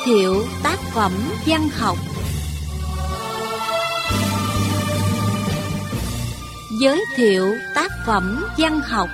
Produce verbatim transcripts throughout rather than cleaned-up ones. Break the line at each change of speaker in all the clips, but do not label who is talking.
thiệu tác phẩm văn học. Giới thiệu tác phẩm văn học.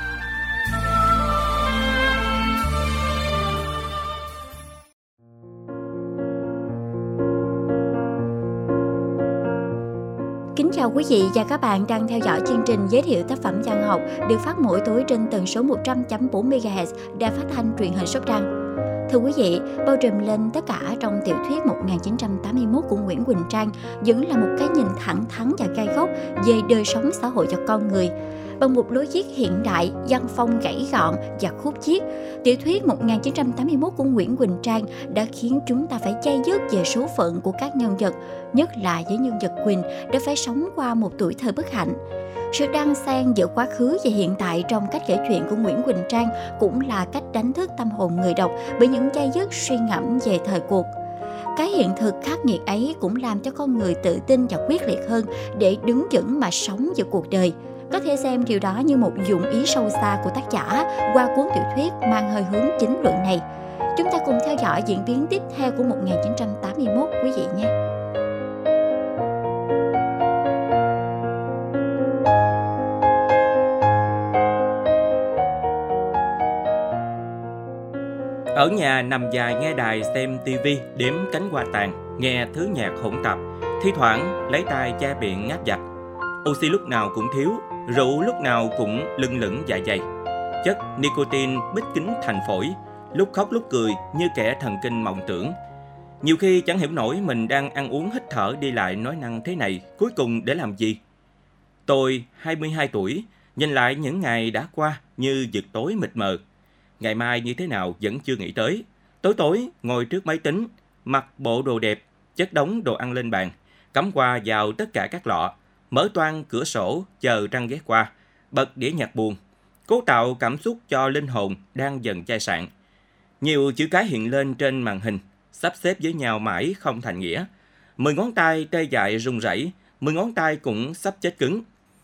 Kính chào quý vị và các bạn đang theo dõi chương trình giới thiệu tác phẩm văn học được phát mỗi tối trên tần số một trăm chấm bốn mê ga héc Đài Phát thanh Truyền hình Sóc Trăng. Thưa quý vị, bao trùm lên tất cả trong tiểu thuyết một nghìn chín trăm tám mươi mốt của Nguyễn Quỳnh Trang vẫn là một cái nhìn thẳng thắn và gai góc về đời sống xã hội và con người. Bằng một lối viết hiện đại, văn phong gãy gọn và khúc chiết, tiểu thuyết một nghìn chín trăm tám mươi mốt của Nguyễn Quỳnh Trang đã khiến chúng ta phải chai dứt về số phận của các nhân vật, nhất là với nhân vật Quỳnh đã phải sống qua một tuổi thơ bất hạnh. Sự đan xen giữa quá khứ và hiện tại trong cách kể chuyện của Nguyễn Quỳnh Trang cũng là cách đánh thức tâm hồn người đọc bởi những chai dứt suy ngẫm về thời cuộc. Cái hiện thực khắc nghiệt ấy cũng làm cho con người tự tin và quyết liệt hơn để đứng vững mà sống giữa cuộc đời. Có thể xem điều đó như một dụng ý sâu xa của tác giả qua cuốn tiểu thuyết mang hơi hướng chính luận này. Chúng ta cùng theo dõi diễn biến tiếp theo của một nghìn chín trăm tám mươi mốt quý vị nhé.
Ở nhà nằm dài nghe đài xem tivi, đếm cánh hoa tàn, nghe thứ nhạc hỗn tạp, thi thoảng lấy tay che miệng ngáp giặt. Oxy lúc nào cũng thiếu, rượu lúc nào cũng lưng lửng dạ dày. Chất nicotine bít kín thành phổi, lúc khóc lúc cười như kẻ thần kinh mộng tưởng. Nhiều khi chẳng hiểu nổi mình đang ăn uống hít thở đi lại nói năng thế này, cuối cùng để làm gì? Tôi hai mươi hai tuổi, nhìn lại những ngày đã qua như vực tối mịt mờ. Ngày mai như thế nào vẫn chưa nghĩ tới. Tối tối ngồi trước máy tính, mặc bộ đồ đẹp, chất đống đồ ăn lên bàn, cắm qua vào tất cả các lọ, mở toang cửa sổ chờ trăng ghé qua, bật đĩa nhạc buồn, cố tạo cảm xúc cho linh hồn đang dần chai sạn. Nhiều chữ cái hiện lên trên màn hình, sắp xếp với nhau mãi không thành nghĩa. Mười ngón tay tê dại run rẩy, mười ngón tay cũng sắp chết cứng.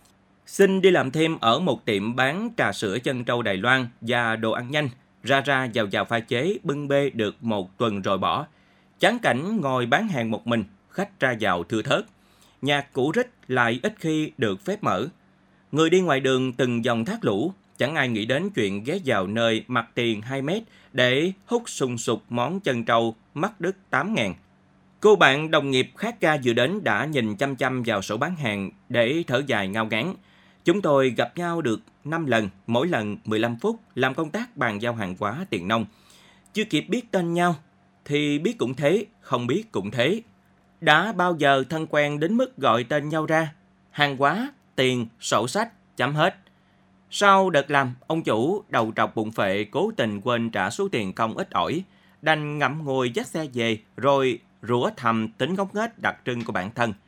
Xin đi làm thêm ở một tiệm bán trà sữa chân trâu Đài Loan và đồ ăn nhanh, ra ra vào vào pha chế bưng bê được một tuần rồi bỏ. Chán cảnh ngồi bán hàng một mình, khách ra vào thưa thớt. Nhạc cũ rích lại ít khi được phép mở. Người đi ngoài đường từng dòng thác lũ, chẳng ai nghĩ đến chuyện ghé vào nơi mặt tiền hai mét để hút sùng sục món chân trâu mắc đứt tám ngàn. Cô bạn đồng nghiệp khác ca vừa đến đã nhìn chăm chăm vào sổ bán hàng để thở dài ngao ngán. Chúng tôi gặp nhau được năm lần, mỗi lần mười lăm phút làm công tác bàn giao hàng hóa tiền nông. Chưa kịp biết tên nhau, thì biết cũng thế, không biết cũng thế. Đã bao giờ thân quen đến mức gọi tên nhau ra, hàng hóa, tiền, sổ sách, chấm hết. Sau đợt làm, ông chủ đầu trọc bụng phệ cố tình quên trả số tiền công ít ỏi, đành ngậm ngùi dắt xe về rồi rủa thầm tính ngốc nghếch đặc trưng của bản thân.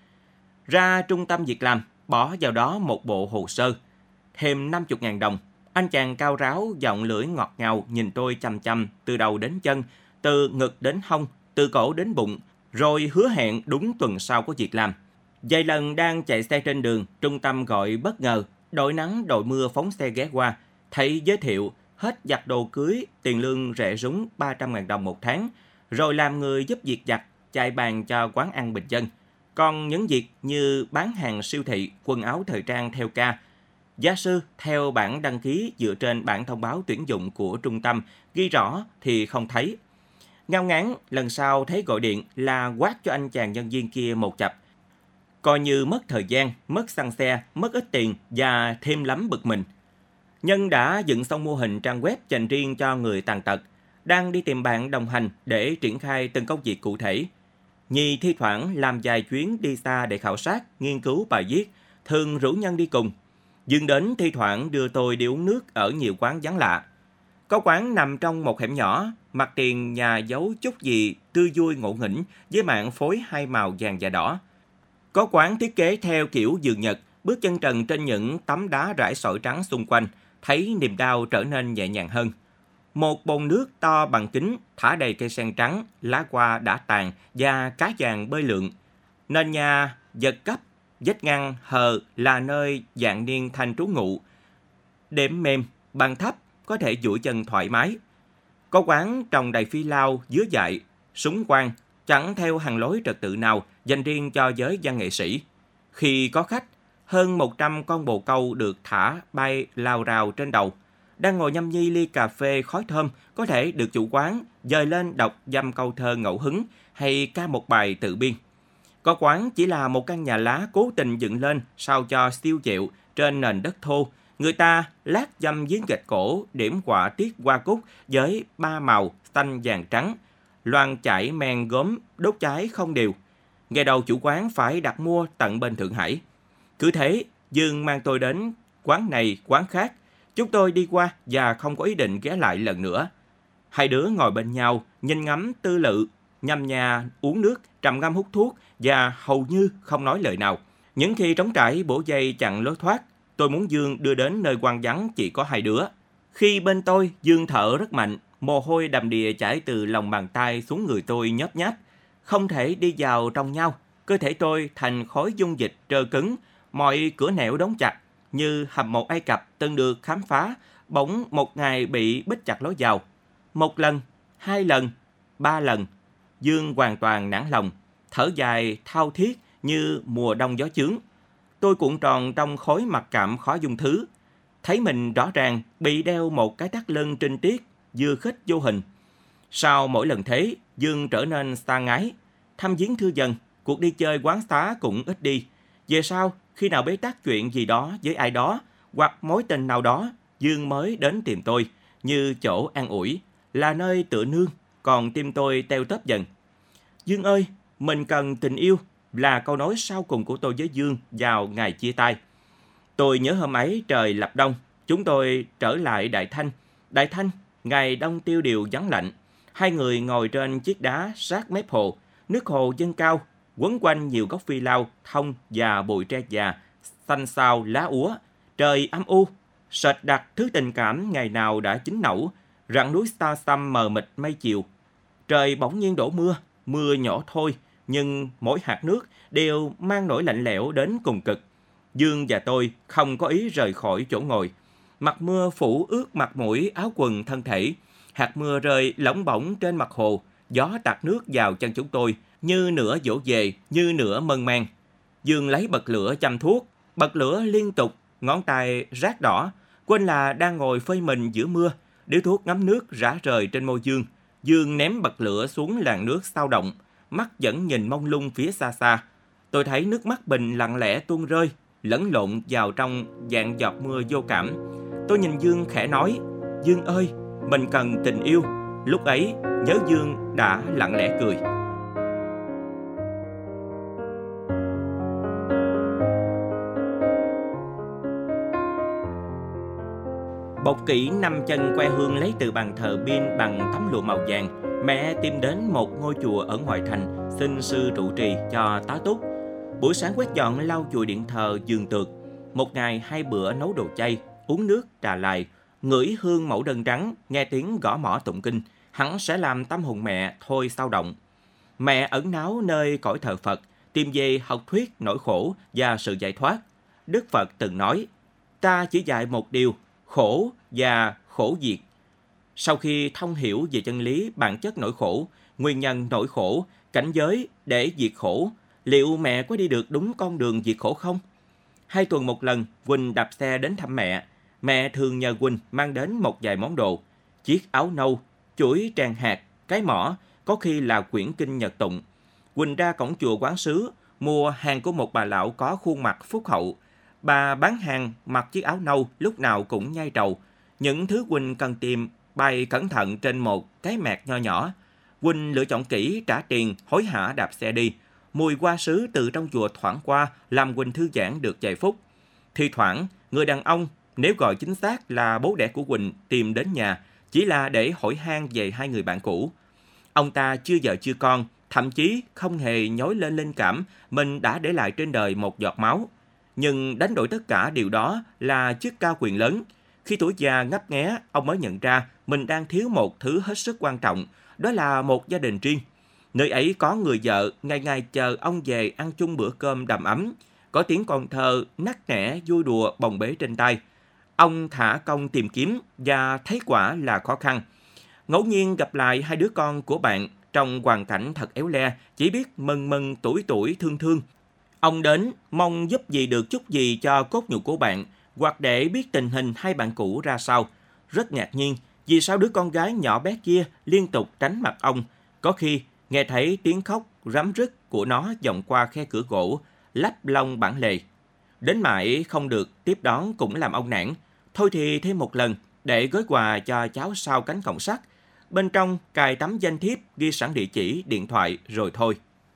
Ra trung tâm việc làm, bỏ vào đó một bộ hồ sơ, thêm năm mươi ngàn đồng. Anh chàng cao ráo, giọng lưỡi ngọt ngào nhìn tôi chăm chăm từ đầu đến chân, từ ngực đến hông, từ cổ đến bụng, rồi hứa hẹn đúng tuần sau có việc làm. Vài lần đang chạy xe trên đường, trung tâm gọi bất ngờ, đội nắng đội mưa phóng xe ghé qua, thấy giới thiệu hết giặt đồ cưới, tiền lương rẻ rúng ba trăm ngàn đồng một tháng, rồi làm người giúp việc giặt, chạy bàn cho quán ăn bình dân. Còn những việc như bán hàng siêu thị, quần áo thời trang theo ca, gia sư theo bản đăng ký dựa trên bản thông báo tuyển dụng của trung tâm, ghi rõ thì không thấy. Ngao ngán, lần sau thấy gọi điện là quát cho anh chàng nhân viên kia một chập. Coi như mất thời gian, mất xăng xe, mất ít tiền và thêm lắm bực mình. Nhân đã dựng xong mô hình trang web dành riêng cho người tàn tật, đang đi tìm bạn đồng hành để triển khai từng công việc cụ thể. Nhi thi thoảng làm vài chuyến đi xa để khảo sát, nghiên cứu bài viết, thường rủ Nhân đi cùng. Dương đến thi thoảng đưa tôi đi uống nước ở nhiều quán vắng lạ. Có quán nằm trong một hẻm nhỏ, mặt tiền nhà giấu chút gì tươi vui ngộ nghĩnh với mạn phối hai màu vàng và đỏ. Có quán thiết kế theo kiểu giường Nhật, bước chân trần trên những tấm đá rải sỏi trắng xung quanh, thấy niềm đau trở nên nhẹ nhàng hơn. Một bồn nước to bằng kính, thả đầy cây sen trắng, lá hoa đã tàn và cá vàng bơi lượn. Nền nhà giật cấp, vách ngăn hờ là nơi dạng niên thanh trú ngụ. Đệm mềm, bàn thấp, có thể duỗi chân thoải mái. Có quán trồng đầy phi lao, dứa dại, súng quang, chẳng theo hàng lối trật tự nào dành riêng cho giới văn nghệ sĩ. Khi có khách, hơn một trăm con bồ câu được thả bay lao rào trên đầu. Đang ngồi nhâm nhi ly cà phê khói thơm, có thể được chủ quán dời lên đọc dăm câu thơ ngẫu hứng hay ca một bài tự biên. Có quán chỉ là một căn nhà lá cố tình dựng lên sao cho siêu chịu trên nền đất thô. Người ta lát dăm giếng gạch cổ, điểm họa tiết hoa cúc với ba màu xanh vàng trắng, loang chảy men gốm đốt cháy không đều. Ngày đầu chủ quán phải đặt mua tận bên Thượng Hải. Cứ thế, Dương mang tôi đến quán này quán khác. Chúng tôi đi qua và không có ý định ghé lại lần nữa. Hai đứa ngồi bên nhau, nhìn ngắm tư lự, nhâm nha uống nước, trầm ngâm hút thuốc và hầu như không nói lời nào. Những khi trống trải bổ dây chặn lối thoát, tôi muốn Dương đưa đến nơi hoang vắng chỉ có hai đứa. Khi bên tôi, Dương thở rất mạnh, mồ hôi đầm đìa chảy từ lòng bàn tay xuống người tôi nhớp nháp. Không thể đi vào trong nhau, cơ thể tôi thành khối dung dịch trơ cứng, mọi cửa nẻo đóng chặt, như hầm một Ai Cập từng được khám phá, bỗng một ngày bị bích chặt lối vào. Một lần, hai lần, ba lần, Dương hoàn toàn nản lòng, thở dài thao thiết như mùa đông gió chướng. Tôi cuộn tròn trong khối mặc cảm khó dung thứ, thấy mình rõ ràng bị đeo một cái thắt lưng trinh tiết, dưa khích vô hình. Sau mỗi lần thế, Dương trở nên xa ngái, thăm viếng thưa dần, cuộc đi chơi quán xá cũng ít đi. Về sau, khi nào bế tắc chuyện gì đó với ai đó, hoặc mối tình nào đó, Dương mới đến tìm tôi, như chỗ an ủi, là nơi tựa nương, còn tim tôi teo tóp dần. Dương ơi, mình cần tình yêu, là câu nói sau cùng của tôi với Dương vào ngày chia tay. Tôi nhớ hôm ấy trời lập đông, chúng tôi trở lại Đại Thanh. Đại Thanh, ngày đông tiêu điều vắng lạnh. Hai người ngồi trên chiếc đá sát mép hồ, nước hồ dâng cao, quấn quanh nhiều gốc phi lao, thông và bụi tre già, xanh xao lá úa. Trời âm u, sệt đặc thứ tình cảm ngày nào đã chín nẩu, rặng núi xa xăm mờ mịt mây chiều. Trời bỗng nhiên đổ mưa, mưa nhỏ thôi, nhưng mỗi hạt nước đều mang nỗi lạnh lẽo đến cùng cực. Dương và tôi không có ý rời khỏi chỗ ngồi. Mặt mưa phủ ướt mặt mũi, áo quần, thân thể. Hạt mưa rơi lỏng bỏng trên mặt hồ, gió tạt nước vào chân chúng tôi, như nửa dỗ về, như nửa mơn man. Dương lấy bật lửa châm thuốc, bật lửa liên tục, ngón tay rát đỏ, quên là đang ngồi phơi mình giữa mưa. Điếu thuốc ngấm nước rã rời trên môi Dương. Dương ném bật lửa xuống làn nước sao động, mắt vẫn nhìn mông lung phía xa xa. Tôi thấy nước mắt Bình lặng lẽ tuôn rơi, lẫn lộn vào trong dạng giọt mưa vô cảm. Tôi nhìn Dương khẽ nói, Dương ơi, mình cần tình yêu. Lúc ấy, nhớ Dương đã lặng lẽ cười. Bọc kỹ năm chân que hương lấy từ bàn thờ pin bằng tấm lụa màu vàng. Mẹ tìm đến một ngôi chùa ở ngoại thành, xin sư trụ trì cho tá túc. Buổi sáng quét dọn lau chùi điện thờ giường tược. Một ngày hai bữa nấu đồ chay, uống nước trà lại, ngửi hương mẫu đơn trắng, nghe tiếng gõ mõ tụng kinh, hẳn sẽ làm tâm hồn mẹ thôi sao động. Mẹ ẩn náu nơi cõi thờ Phật, tìm về học thuyết nỗi khổ và sự giải thoát. Đức Phật từng nói, ta chỉ dạy một điều, khổ và khổ diệt. Sau khi thông hiểu về chân lý bản chất nỗi khổ, nguyên nhân nỗi khổ, cảnh giới để diệt khổ, liệu mẹ có đi được đúng con đường diệt khổ không? Hai tuần một lần, Quỳnh đạp xe đến thăm mẹ. Mẹ thường nhờ Quỳnh mang đến một vài món đồ. Chiếc áo nâu, chuỗi tràng hạt, cái mỏ, có khi là quyển kinh Nhật tụng. Quỳnh ra cổng chùa Quán Sứ, mua hàng của một bà lão có khuôn mặt phúc hậu. Bà bán hàng mặc chiếc áo nâu lúc nào cũng nhai trầu. Những thứ Quỳnh cần tìm bày cẩn thận trên một cái mẹt nho nhỏ. Quỳnh lựa chọn kỹ, trả tiền, hối hả đạp xe đi. Mùi hoa sứ từ trong chùa thoảng qua làm Quỳnh thư giãn được vài phút. Thi thoảng, người đàn ông, nếu gọi chính xác là bố đẻ của Quỳnh, tìm đến nhà chỉ là để hỏi han về hai người bạn cũ. Ông ta chưa vợ chưa con, thậm chí không hề nhói lên linh cảm mình đã để lại trên đời một giọt máu. Nhưng đánh đổi tất cả điều đó là chức cao quyền lớn. Khi tuổi già ngấp nghé, ông mới nhận ra mình đang thiếu một thứ hết sức quan trọng, đó là một gia đình riêng. Nơi ấy có người vợ ngày ngày chờ ông về ăn chung bữa cơm đầm ấm, có tiếng con thơ nắc nẻ vui đùa bồng bế trên tay. Ông thả công tìm kiếm và thấy quả là khó khăn. Ngẫu nhiên gặp lại hai đứa con của bạn, trong hoàn cảnh thật éo le, chỉ biết mần mần tuổi tuổi thương thương. Ông đến mong giúp gì được chút gì cho cốt nhục của bạn, hoặc để biết tình hình hai bạn cũ ra sao. Rất ngạc nhiên, vì sao đứa con gái nhỏ bé kia liên tục tránh mặt ông. Có khi nghe thấy tiếng khóc rắm rứt của nó vọng qua khe cửa gỗ, lắp lông bản lề. Đến mãi không được tiếp đón cũng làm ông nản. Thôi thì thêm một lần, để gói quà cho cháu sau cánh cổng sắt. Bên trong cài tấm danh thiếp ghi sẵn địa chỉ, điện thoại rồi thôi.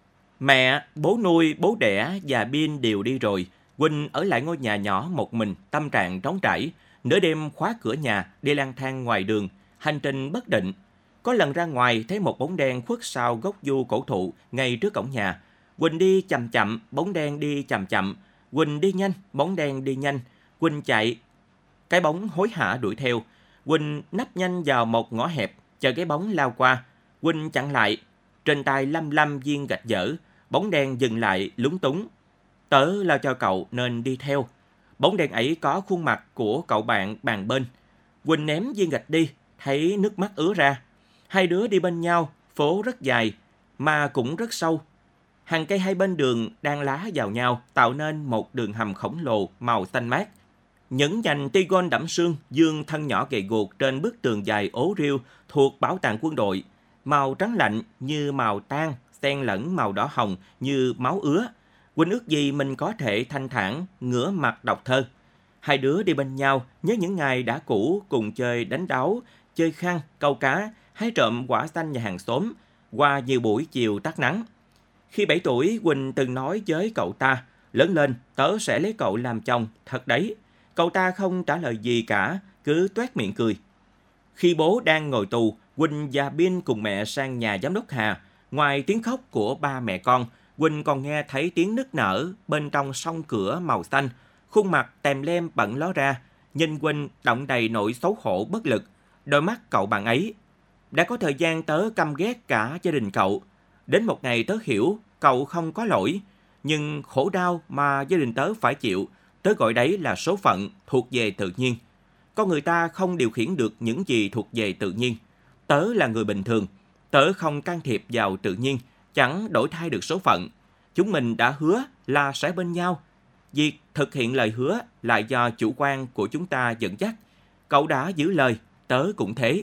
Mẹ, bố nuôi, bố đẻ và Bin đều đi rồi. Quỳnh ở lại ngôi nhà nhỏ một mình, tâm trạng trống trải. Nửa đêm khóa cửa nhà, đi lang thang ngoài đường, hành trình bất định. Có lần ra ngoài thấy một bóng đen khuất sau gốc du cổ thụ ngay trước cổng nhà. Quỳnh đi chậm chậm, bóng đen đi chậm chậm. Quỳnh đi nhanh, bóng đen đi nhanh. Quỳnh chạy, cái bóng hối hả đuổi theo. Quỳnh nấp nhanh vào một ngõ hẹp, chờ cái bóng lao qua. Quỳnh chặn lại, trên tay lăm lăm viên gạch dở. Bóng đen dừng lại lúng túng. Tớ lao cho cậu nên đi theo. Bóng đen ấy có khuôn mặt của cậu bạn bàn bên. Quỳnh ném viên gạch đi, thấy nước mắt ứa ra. Hai đứa đi bên nhau, phố rất dài, mà cũng rất sâu. Hàng cây hai bên đường đan lá vào nhau, tạo nên một đường hầm khổng lồ màu xanh mát. Những nhành tigon đẫm sương dương thân nhỏ gầy guộc trên bức tường dài ố riêu thuộc bảo tàng quân đội. Màu trắng lạnh như màu tang, xen lẫn màu đỏ hồng như máu ứa. Quỳnh ước gì mình có thể thanh thản, ngửa mặt đọc thơ. Hai đứa đi bên nhau, nhớ những ngày đã cũ cùng chơi đánh đáo, chơi khăn, câu cá, hái trộm quả xanh nhà hàng xóm, qua nhiều buổi chiều tắt nắng. Khi bảy tuổi, Quỳnh từng nói với cậu ta, lớn lên, tớ sẽ lấy cậu làm chồng, thật đấy. Cậu ta không trả lời gì cả, cứ toét miệng cười. Khi bố đang ngồi tù, Quỳnh và Bin cùng mẹ sang nhà giám đốc Hà. Ngoài tiếng khóc của ba mẹ con, Quỳnh còn nghe thấy tiếng nức nở bên trong song cửa màu xanh. Khuôn mặt tèm lem bận ló ra, nhìn Quỳnh đọng đầy nỗi xấu hổ bất lực. Đôi mắt cậu bạn ấy. Đã có thời gian tớ căm ghét cả gia đình cậu. Đến một ngày tớ hiểu cậu không có lỗi. Nhưng khổ đau mà gia đình tớ phải chịu, tớ gọi đấy là số phận thuộc về tự nhiên. Con người ta không điều khiển được những gì thuộc về tự nhiên. Tớ là người bình thường. Tớ không can thiệp vào tự nhiên, chẳng đổi thay được số phận. Chúng mình đã hứa là sẽ bên nhau. Việc thực hiện lời hứa lại do chủ quan của chúng ta dẫn dắt. Cậu đã giữ lời, tớ cũng thế.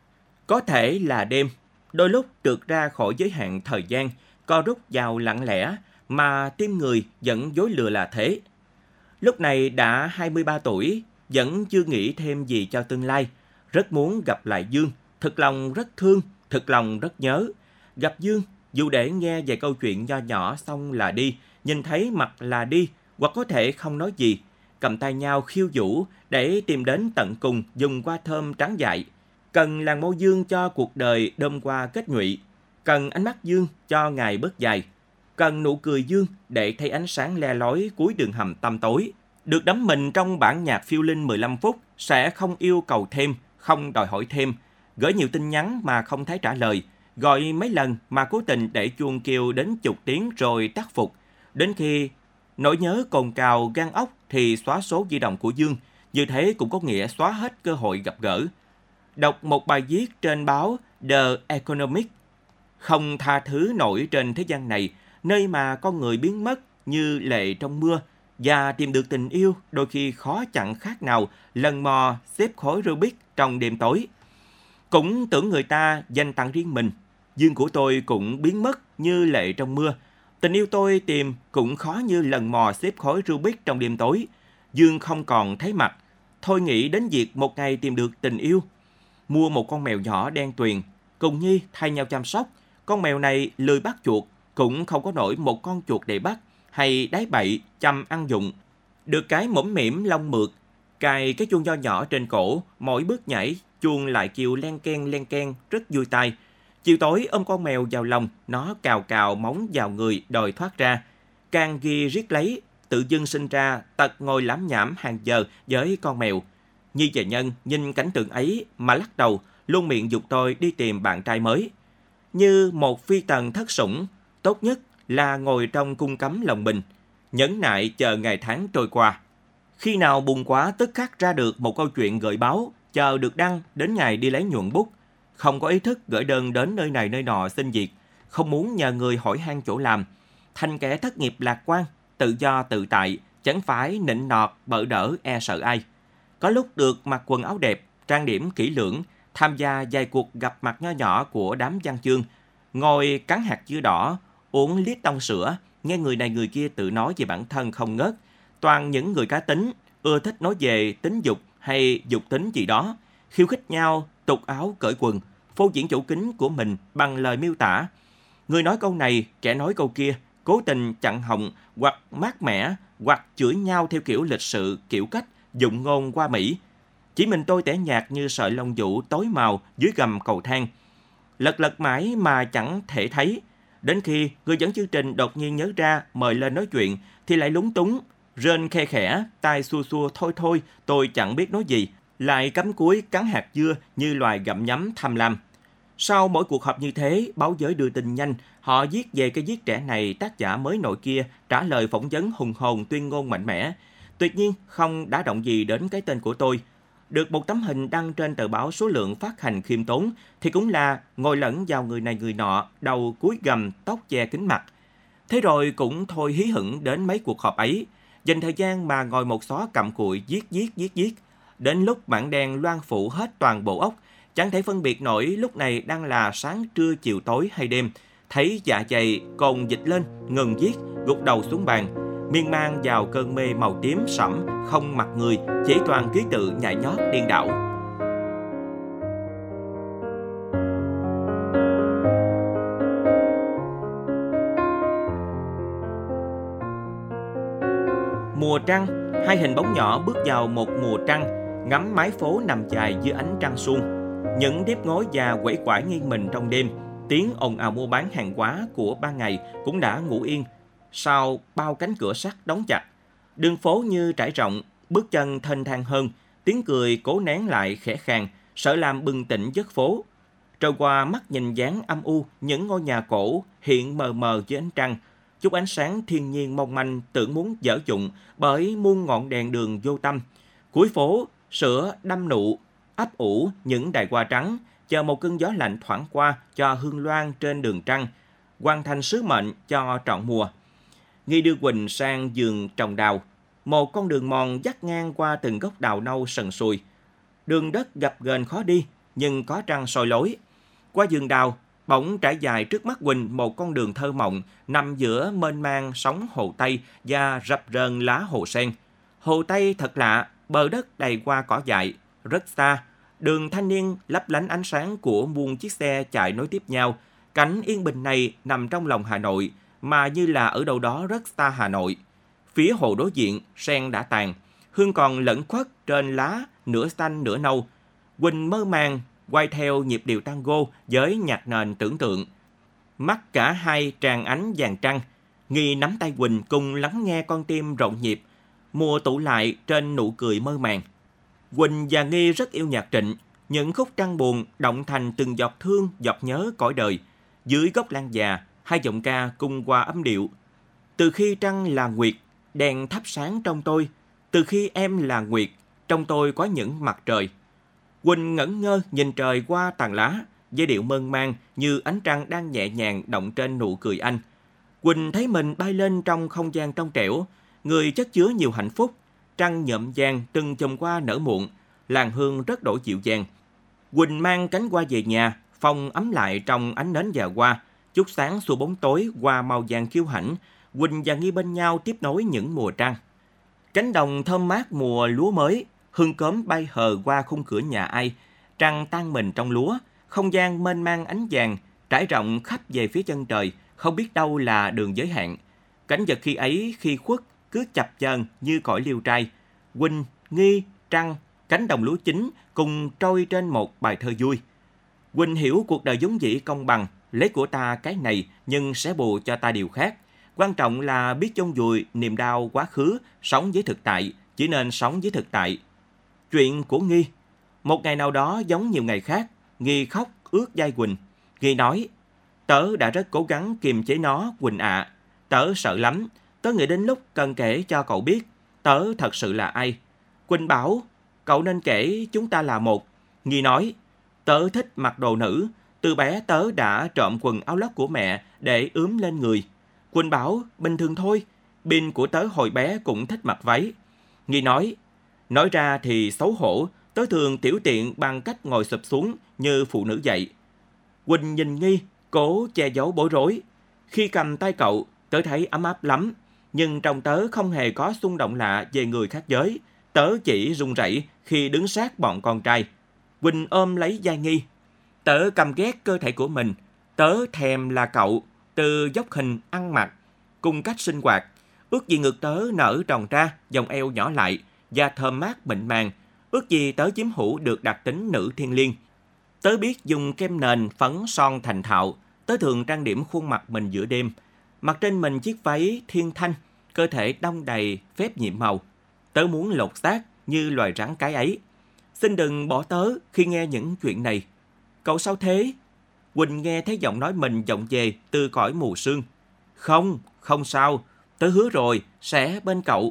Có thể là đêm, đôi lúc trượt ra khỏi giới hạn thời gian, co rút vào lặng lẽ, mà tim người vẫn dối lừa là thế. Lúc này đã hai mươi ba tuổi, vẫn chưa nghĩ thêm gì cho tương lai. Rất muốn gặp lại Dương, thực lòng rất thương, thực lòng rất nhớ. Gặp Dương, dù để nghe về câu chuyện nho nhỏ xong là đi, nhìn thấy mặt là đi, hoặc có thể không nói gì, cầm tay nhau khiêu vũ để tìm đến tận cùng dùng hoa thơm trắng dại. Cần làn môi Dương cho cuộc đời đơm qua kết nhụy, cần ánh mắt Dương cho ngày bớt dài, cần nụ cười Dương để thấy ánh sáng le lói cuối đường hầm tăm tối. Được đắm mình trong bản nhạc phiêu linh mười lăm phút, sẽ không yêu cầu thêm, không đòi hỏi thêm, gửi nhiều tin nhắn mà không thấy trả lời, gọi mấy lần mà cố tình để chuông kêu đến chục tiếng rồi tắt phục. Đến khi nỗi nhớ cồn cào gan óc thì xóa số di động của Dương, như thế cũng có nghĩa xóa hết cơ hội gặp gỡ. Đọc một bài viết trên báo The Economic, không tha thứ nổi trên thế gian này, nơi mà con người biến mất như lệ trong mưa, và tìm được tình yêu đôi khi khó chẳng khác nào lần mò xếp khối Rubik trong đêm tối. Cũng tưởng người ta dành tặng riêng mình. Dương của tôi cũng biến mất như lệ trong mưa. Tình yêu tôi tìm cũng khó như lần mò xếp khối Rubik trong đêm tối. Dương không còn thấy mặt. Thôi nghĩ đến việc một ngày tìm được tình yêu. Mua một con mèo nhỏ đen tuyền, cùng Nhi thay nhau chăm sóc. Con mèo này lười bắt chuột, cũng không có nổi một con chuột để bắt, hay đáy bậy, chăm ăn dụng. Được cái mõm mỉm lông mượt, cài cái chuông nho nhỏ trên cổ, mỗi bước nhảy, chuông lại kêu len keng len keng rất vui tai. Chiều tối ôm con mèo vào lòng, nó cào cào móng vào người đòi thoát ra. Càng ghi riết lấy, tự dưng sinh ra tật ngồi lảm nhảm hàng giờ với con mèo. Nhi và Nhân nhìn cảnh tượng ấy mà lắc đầu, luôn miệng giục tôi đi tìm bạn trai mới. Như một phi tần thất sủng, tốt nhất là ngồi trong cung cấm lòng mình, nhẫn nại chờ ngày tháng trôi qua. Khi nào buồn quá tức khắc ra được một câu chuyện gợi báo, chờ được đăng đến ngày đi lấy nhuận bút. không có ý thức gửi đơn đến nơi này nơi nọ xin việc, không muốn nhờ người hỏi han chỗ làm, thành kẻ thất nghiệp lạc quan, tự do tự tại, chẳng phải nịnh nọt, bợ đỡ, e sợ ai. Có lúc được mặc quần áo đẹp, trang điểm kỹ lưỡng, tham gia vài cuộc gặp mặt nho nhỏ của đám văn chương, ngồi cắn hạt dưa đỏ, uống lít tông sữa, nghe người này người kia tự nói về bản thân không ngớt. Toàn những người cá tính, ưa thích nói về tính dục hay dục tính gì đó, khiêu khích nhau, tục áo cởi quần, phô diễn chủ kính của mình bằng lời miêu tả. Người nói câu này, kẻ nói câu kia, cố tình chặn họng hoặc mát mẻ, hoặc chửi nhau theo kiểu lịch sự, kiểu cách, dụng ngôn qua Mỹ. Chỉ mình tôi tẻ nhạt như sợi lông vũ tối màu dưới gầm cầu thang. Lật lật mãi mà chẳng thể thấy. Đến khi người dẫn chương trình đột nhiên nhớ ra mời lên nói chuyện thì lại lúng túng, rên khe khẽ, tai xua xua thôi thôi, tôi chẳng biết nói gì, lại cắm cúi cắn hạt dưa như loài gặm nhấm tham lam. Sau mỗi cuộc họp như thế, báo giới đưa tin nhanh, họ viết về cái viết trẻ này, tác giả mới nổi kia, trả lời phỏng vấn hùng hồn tuyên ngôn mạnh mẽ. Tuyệt nhiên không đả động gì đến cái tên của tôi. Được một tấm hình đăng trên tờ báo số lượng phát hành khiêm tốn thì cũng là ngồi lẫn vào người này người nọ, đầu cúi gằm, tóc che kính mặt. Thế rồi cũng thôi hí hửng đến mấy cuộc họp ấy, dành thời gian mà ngồi một xó cặm cụi viết viết viết viết. Đến lúc mảng đen loang phủ hết toàn bộ óc, chẳng thể phân biệt nổi lúc này đang là sáng trưa chiều tối hay đêm. Thấy dạ dày cồn dịch lên, ngừng viết, gục đầu xuống bàn, miên man vào cơn mê màu tím sẫm, không mặt người, chỉ toàn ký tự nhảy nhót điên đảo. Mùa trăng, hai hình bóng nhỏ bước vào một mùa trăng, ngắm mái phố nằm dài dưới ánh trăng suông. Những điếp ngói già quẩy quải nghiêng mình trong đêm, tiếng ồn ào mua bán hàng hóa của ban ngày cũng đã ngủ yên sau bao cánh cửa sắt đóng chặt. Đường phố như trải rộng, bước chân thênh thang hơn, tiếng cười cố nén lại khẽ khàng, sợ làm bừng tỉnh giấc phố. Trôi qua mắt nhìn dáng âm u, những ngôi nhà cổ hiện mờ mờ dưới ánh trăng, chút ánh sáng thiên nhiên mong manh tưởng muốn dở dụng bởi muôn ngọn đèn đường vô tâm. Cuối phố, sữa đâm nụ, ấp ủ những đài hoa trắng, chờ một cơn gió lạnh thoảng qua cho hương loan trên đường trăng, hoàn thành sứ mệnh cho trọn mùa. Nghi đưa Quỳnh sang vườn trồng đào, một con đường mòn dắt ngang qua từng gốc đào nâu sần sùi. Đường đất gập ghềnh khó đi, nhưng có trăng soi lối. Qua vườn đào, bỗng trải dài trước mắt Quỳnh một con đường thơ mộng nằm giữa mênh mang sóng hồ Tây và rập rờn lá hồ sen. Hồ Tây thật lạ, bờ đất đầy hoa cỏ dại, rất xa. Đường thanh niên lấp lánh ánh sáng của muôn chiếc xe chạy nối tiếp nhau. Cảnh yên bình này nằm trong lòng Hà Nội, mà như là ở đâu đó rất xa Hà Nội. Phía hồ đối diện, sen đã tàn, hương còn lẫn khuất trên lá, nửa xanh nửa nâu. Quỳnh mơ màng, quay theo nhịp điệu tango với nhạc nền tưởng tượng. Mắt cả hai tràn ánh vàng trăng, Nghi nắm tay Quỳnh cùng lắng nghe con tim rộn nhịp, mùa tụ lại trên nụ cười mơ màng. Quỳnh và Nghi rất yêu nhạc Trịnh, những khúc trăng buồn động thành từng giọt thương, giọt nhớ cõi đời. Dưới gốc lan già, hai giọng ca cùng qua âm điệu. Từ khi trăng là nguyệt, đèn thắp sáng trong tôi. Từ khi em là nguyệt, trong tôi có những mặt trời. Quỳnh ngẩn ngơ nhìn trời qua tàn lá, giai điệu mơn man như ánh trăng đang nhẹ nhàng động trên nụ cười anh. Quỳnh thấy mình bay lên trong không gian trong trẻo, người chất chứa nhiều hạnh phúc. Trăng nhậm vàng từng chùm hoa nở muộn, làn hương rất đổi dịu dàng. Quỳnh mang cánh hoa về nhà, phòng ấm lại trong ánh nến và hoa. Chút sáng xua bóng tối qua màu vàng kiêu hãnh, Quỳnh và Nghi bên nhau tiếp nối những mùa trăng. Cánh đồng thơm mát mùa lúa mới, hương cớm bay hờ qua khung cửa nhà ai. Trăng tan mình trong lúa, không gian mênh mang ánh vàng, trải rộng khắp về phía chân trời, không biết đâu là đường giới hạn. Cảnh vật khi ấy khi khuất cứ chập chờn như cõi liêu trai. Quỳnh, Nghi, trăng, cánh đồng lúa chín cùng trôi trên một bài thơ vui. Quỳnh hiểu cuộc đời vốn dĩ công bằng, lấy của ta cái này nhưng sẽ bù cho ta điều khác. Quan trọng là biết chôn vùi niềm đau quá khứ, sống với thực tại, chỉ nên sống với thực tại. Chuyện của Nghi. Một ngày nào đó giống nhiều ngày khác, Nghi khóc ướt vai Quỳnh. Nghi nói, tớ đã rất cố gắng kiềm chế nó, Quỳnh ạ. À. Tớ sợ lắm, tớ nghĩ đến lúc cần kể cho cậu biết, tớ thật sự là ai. Quỳnh bảo, cậu nên kể chúng ta là một. Nghi nói, Tớ thích mặc đồ nữ. Từ bé tớ đã trộm quần áo lót của mẹ để ướm lên người. Quỳnh bảo bình thường thôi. Bin của tớ hồi bé cũng thích mặc váy. Nghi nói, nói ra thì xấu hổ, tớ thường tiểu tiện bằng cách ngồi sụp xuống như phụ nữ vậy. Quỳnh nhìn Nghi, cố che giấu bối rối. Khi cầm tay cậu, tớ thấy ấm áp lắm, nhưng trong tớ không hề có xung động lạ về người khác giới. Tớ chỉ run rẩy khi đứng sát bọn con trai. Quỳnh ôm lấy vai Nghi. Tớ căm ghét cơ thể của mình. Tớ thèm là cậu, từ dốc hình, ăn mặc, cùng cách sinh hoạt. Ước gì ngực tớ nở tròn ra, vòng eo nhỏ lại, da thơm mát mịn màng. Ước gì tớ chiếm hữu được đặc tính nữ thiên liêng. Tớ biết dùng kem nền, phấn son thành thạo. Tớ thường trang điểm khuôn mặt mình giữa đêm. Mặc trên mình chiếc váy thiên thanh, cơ thể đong đầy phép nhiệm màu. Tớ muốn lột xác như loài rắn cái ấy. Xin đừng bỏ tớ khi nghe những chuyện này. Cậu sao thế? Quỳnh nghe thấy giọng nói mình vọng về từ cõi mù sương. Không, không sao. Tớ hứa rồi, sẽ bên cậu.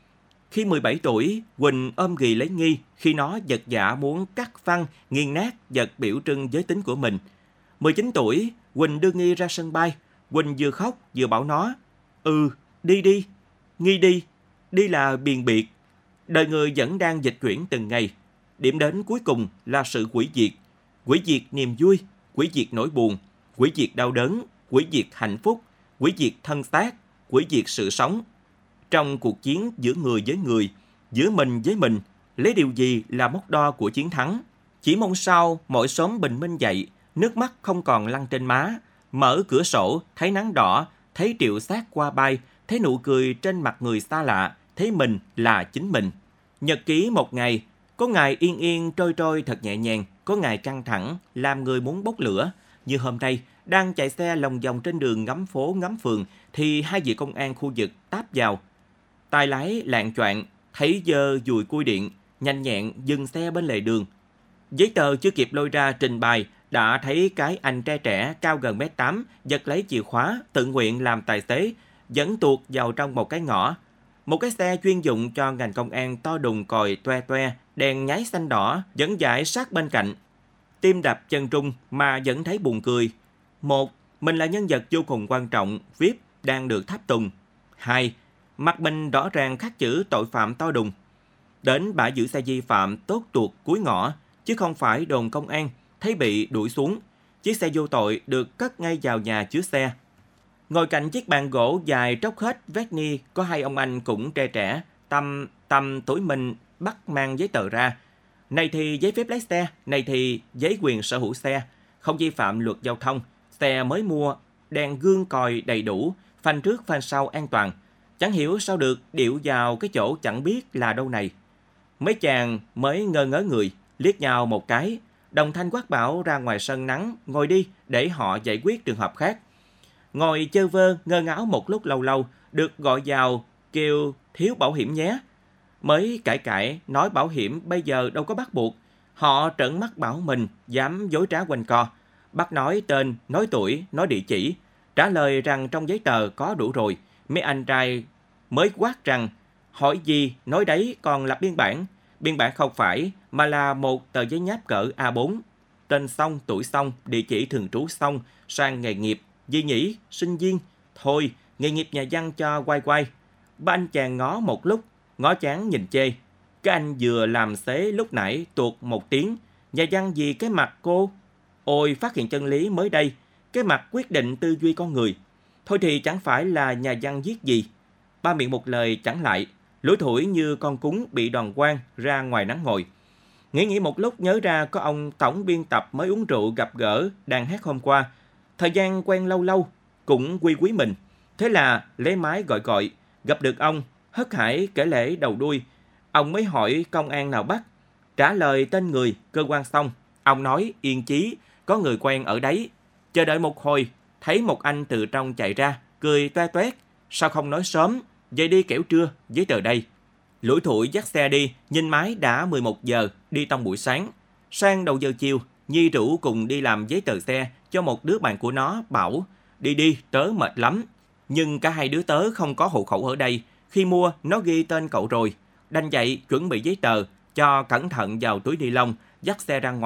Khi mười bảy tuổi, Quỳnh ôm ghì lấy Nghi khi nó giật giả muốn cắt phăng, nghiền nát vật biểu trưng giới tính của mình. mười chín tuổi, Quỳnh đưa Nghi ra sân bay. Quỳnh vừa khóc vừa bảo nó, ừ, đi đi, Nghi đi, đi là biền biệt. Đời người vẫn đang dịch chuyển từng ngày. Điểm đến cuối cùng là sự hủy diệt. Hủy diệt niềm vui, hủy diệt nỗi buồn, hủy diệt đau đớn, hủy diệt hạnh phúc, hủy diệt thân xác, hủy diệt sự sống. Trong cuộc chiến giữa người với người, giữa mình với mình, lấy điều gì là mốc đo của chiến thắng? Chỉ mong sao mỗi sớm bình minh dậy, nước mắt không còn lăn trên má, mở cửa sổ, thấy nắng đỏ, thấy triệu xác qua bay, thấy nụ cười trên mặt người xa lạ, thấy mình là chính mình. Nhật ký một ngày, có ngày yên yên trôi trôi thật nhẹ nhàng, có ngày căng thẳng, làm người muốn bốc lửa. Như hôm nay, đang chạy xe lòng vòng trên đường ngắm phố ngắm phường, thì hai vị công an khu vực táp vào. Tay lái lạng choạng, thấy dơ dùi cui điện, nhanh nhẹn dừng xe bên lề đường. Giấy tờ chưa kịp lôi ra trình bày, đã thấy cái anh trai trẻ cao gần mét tám giật lấy chìa khóa, tự nguyện làm tài xế, dẫn tuột vào trong một cái ngõ. Một cái xe chuyên dụng cho ngành công an to đùng còi toe toe, đèn nháy xanh đỏ, dẫn dải sát bên cạnh. Tim đập chân trung mà vẫn thấy buồn cười. Một, mình là nhân vật vô cùng quan trọng, vi ai pi đang được tháp tùng. Hai, mặt mình rõ ràng khắc chữ tội phạm to đùng. Đến bãi giữ xe vi phạm tốt tuột cuối ngõ, chứ không phải đồn công an, thấy bị đuổi xuống. Chiếc xe vô tội được cất ngay vào nhà chứa xe. Ngồi cạnh chiếc bàn gỗ dài tróc hết vét ni, có hai ông anh cũng trẻ trẻ, tầm tầm tuổi mình bắt mang giấy tờ ra. Này thì giấy phép lái xe, này thì giấy quyền sở hữu xe, không vi phạm luật giao thông, xe mới mua, đèn gương còi đầy đủ, phanh trước phanh sau an toàn. Chẳng hiểu sao được điệu vào cái chỗ chẳng biết là đâu này. Mấy chàng mới ngơ ngớ người, liếc nhau một cái, đồng thanh quát bảo ra ngoài sân nắng, ngồi đi để họ giải quyết trường hợp khác. Ngồi chơ vơ, ngơ ngáo một lúc lâu lâu, được gọi vào, kêu thiếu bảo hiểm nhé. Mới cãi cãi, nói bảo hiểm bây giờ đâu có bắt buộc. Họ trợn mắt bảo mình, dám dối trá quanh co. Bắt nói tên, nói tuổi, nói địa chỉ. Trả lời rằng trong giấy tờ có đủ rồi. Mấy anh trai mới quát rằng, hỏi gì, nói đấy, còn lập biên bản. Biên bản không phải, mà là một tờ giấy nháp cỡ A bốn. Tên xong, tuổi xong, địa chỉ thường trú xong, sang nghề nghiệp. Gì nhỉ, sinh viên. Thôi, nghề nghiệp nhà văn cho quay quay. Ba anh chàng ngó một lúc, ngó chán nhìn chê. Cái anh vừa làm xế lúc nãy tuột một tiếng. Nhà văn gì cái mặt cô? Ôi, phát hiện chân lý mới đây. Cái mặt quyết định tư duy con người. Thôi thì chẳng phải là nhà văn viết gì. Ba miệng một lời chẳng lại. Lủi thủi như con cún bị đoàn quan ra ngoài nắng ngồi. Nghĩ nghĩ một lúc nhớ ra có ông tổng biên tập mới uống rượu gặp gỡ đang hát hôm qua. Thời gian quen lâu lâu, cũng quy quý mình. Thế là lấy máy gọi gọi, gặp được ông, hớt hải kể lễ đầu đuôi. Ông mới hỏi công an nào bắt. Trả lời tên người, cơ quan xong. Ông nói yên chí, có người quen ở đấy. Chờ đợi một hồi, thấy một anh từ trong chạy ra, cười toe toét. Sao không nói sớm, vậy đi kẻo trưa, giấy tờ đây. Lủi thủi dắt xe đi, nhìn máy đã mười một giờ, đi tông buổi sáng. Sang đầu giờ chiều, Nhi rủ cùng đi làm giấy tờ xe cho một đứa bạn của nó, bảo đi đi, tớ mệt lắm. Nhưng cả hai đứa tớ không có hộ khẩu ở đây. Khi mua, nó ghi tên cậu rồi. Đành vậy, chuẩn bị giấy tờ, cho cẩn thận vào túi ni lông, dắt xe ra ngoài.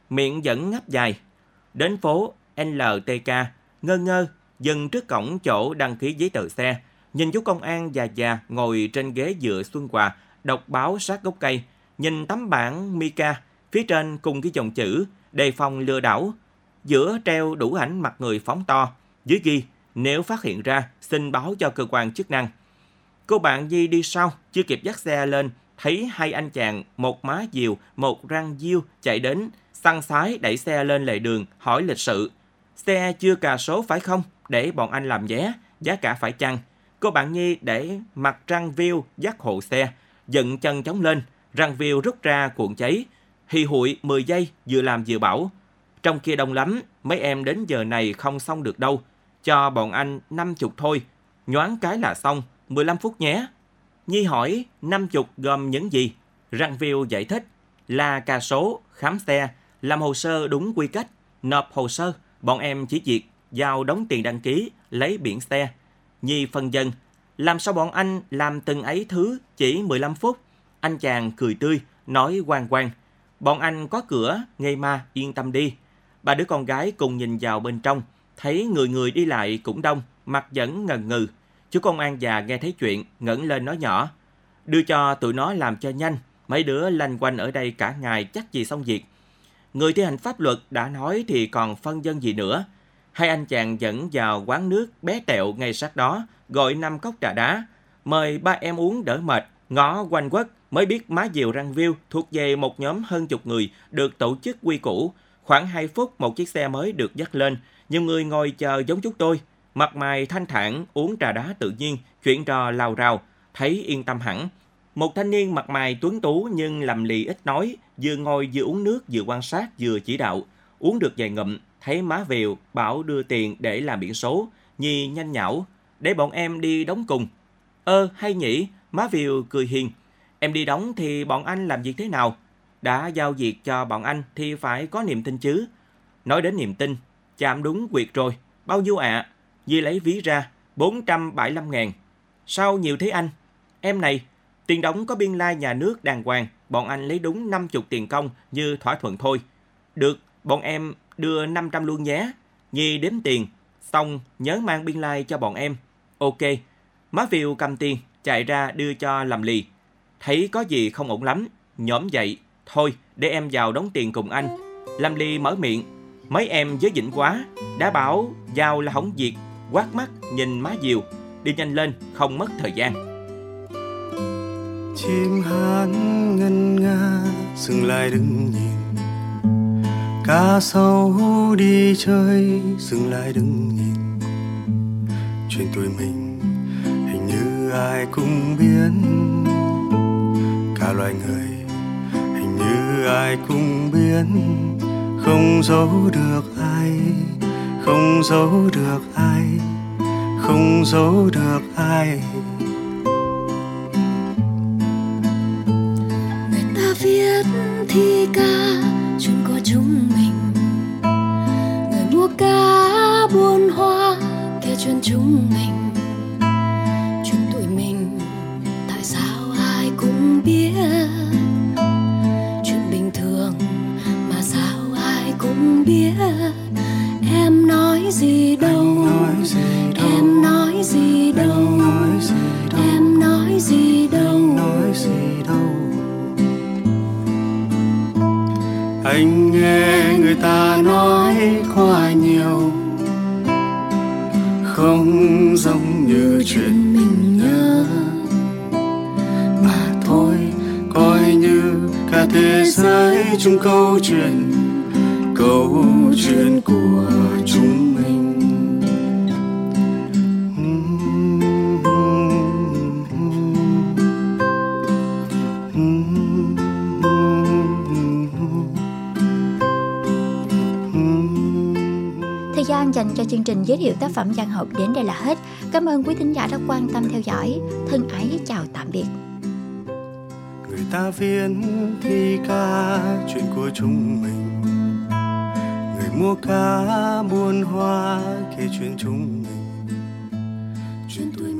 miệng vẫn ngáp dài. Đến phố en lờ tê ca, ngơ ngơ, dừng trước cổng chỗ đăng ký giấy tờ xe. Nhìn chú công an già già ngồi trên ghế dựa Xuân Hòa, đọc báo sát gốc cây. Nhìn tấm bảng Mica, phía trên cùng cái dòng chữ đề phòng lừa đảo. Giữa treo đủ ảnh mặt người phóng to, dưới ghi nếu phát hiện ra xin báo cho cơ quan chức năng. Cô bạn Di đi sau, chưa kịp dắt xe lên, thấy hai anh chàng, một má diều, một răng diêu chạy đến, xăng xái đẩy xe lên lề đường, hỏi lịch sự. Xe chưa cà số phải không? Để bọn anh làm vé, giá cả phải chăng? Cô bạn Nhi để mặt răng viêu dắt hộ xe, dựng chân chống lên, răng viêu rút ra cuộn cháy. Hì hụi mười giây, vừa làm vừa bảo. Trong kia đông lắm, mấy em đến giờ này không xong được đâu. Cho bọn anh năm chục thôi, nhoáng cái là xong, mười lăm phút nhé. Nhi hỏi năm chục gồm những gì? Răng viêu giải thích là cà số, khám xe, làm hồ sơ đúng quy cách, nộp hồ sơ, bọn em chỉ việc giao đóng tiền đăng ký, lấy biển xe. Nhi phân dân, làm sao bọn anh làm từng ấy thứ chỉ mười lăm phút? Anh chàng cười tươi, nói quang quang, bọn anh có cửa, ngây ma, yên tâm đi. Ba đứa con gái cùng nhìn vào bên trong, thấy người người đi lại cũng đông, mặt vẫn ngần ngừ. Chú công an già nghe thấy chuyện, ngẩng lên nói nhỏ, đưa cho tụi nó làm cho nhanh, mấy đứa lanh quanh ở đây cả ngày chắc gì xong việc. Người thi hành pháp luật đã nói thì còn phân dân gì nữa. Hai anh chàng dẫn vào quán nước bé tẹo ngay sát đó, gọi năm cốc trà đá, mời ba em uống đỡ mệt. Ngó quanh quất mới biết má diều răng viêu thuộc về một nhóm hơn chục người được tổ chức quy củ. Khoảng hai phút một chiếc xe mới được dắt lên, nhiều người ngồi chờ giống chúng tôi, mặt mày thanh thản, uống trà đá tự nhiên, chuyện trò lao rào, thấy yên tâm hẳn. Một thanh niên mặt mày tuấn tú nhưng lầm lì ít nói, vừa ngồi vừa uống nước vừa quan sát vừa chỉ đạo. Uống được vài ngụm, thấy má Viều bảo đưa tiền để làm biển số, Nhi nhanh nhảu, để bọn em đi đóng cùng. Ơ hay nhỉ, má Viều cười hiền, em đi đóng thì bọn anh làm việc thế nào? Đã giao việc cho bọn anh thì phải có niềm tin chứ. Nói đến niềm tin, chạm đúng quyệt rồi, bao nhiêu ạ? À? Nhi lấy ví ra, bốn trăm bảy mươi lăm ngàn. Sao nhiều thế anh? Em này, tiền đóng có biên lai nhà nước đàng hoàng, bọn anh lấy đúng năm mươi tiền công như thỏa thuận thôi. Được, bọn em đưa năm trăm luôn nhé. Nhi đếm tiền, xong nhớ mang biên lai cho bọn em. Ok, má Viều cầm tiền, chạy ra đưa cho làm lì. Thấy có gì không ổn lắm, nhổm dậy, thôi để em vào đóng tiền cùng anh. Làm lì mở miệng, mấy em giới dĩnh quá, đã bảo vào là hỏng việc, quát mắt nhìn má Diều, đi nhanh lên, không mất thời gian.
Chim hát ngân nga dừng lại đứng nhìn, cá sấu đi chơi dừng lại đứng nhìn. Chuyện tuổi mình hình như ai cũng biết, cả loài người hình như ai cũng biết, không giấu được ai, không giấu được ai, không giấu được ai.
Viết thi ca chuyện của chúng mình, người mua cá buôn hoa kể chuyện chúng mình. Chuyện tụi mình tại sao ai cũng biết, chuyện bình thường mà sao ai cũng biết. Em nói gì đâu, nói gì đâu. Em nói gì đâu, nói gì đâu. Em nói gì đâu, nói gì đâu.
Anh nghe người ta nói quá nhiều, không giống như chuyện mình nhớ. Mà thôi, coi như cả thế giới chung câu chuyện, câu chuyện của chúng mình.
Thời gian dành cho chương trình giới thiệu tác phẩm văn học đến đây là hết. Cảm ơn quý thính giả đã quan tâm theo dõi. Thân ái chào tạm biệt.
Người ta viết thi ca chuyện của chúng mình, người mua cá buôn hoa kể chuyện chúng mình. Chuyện tuổi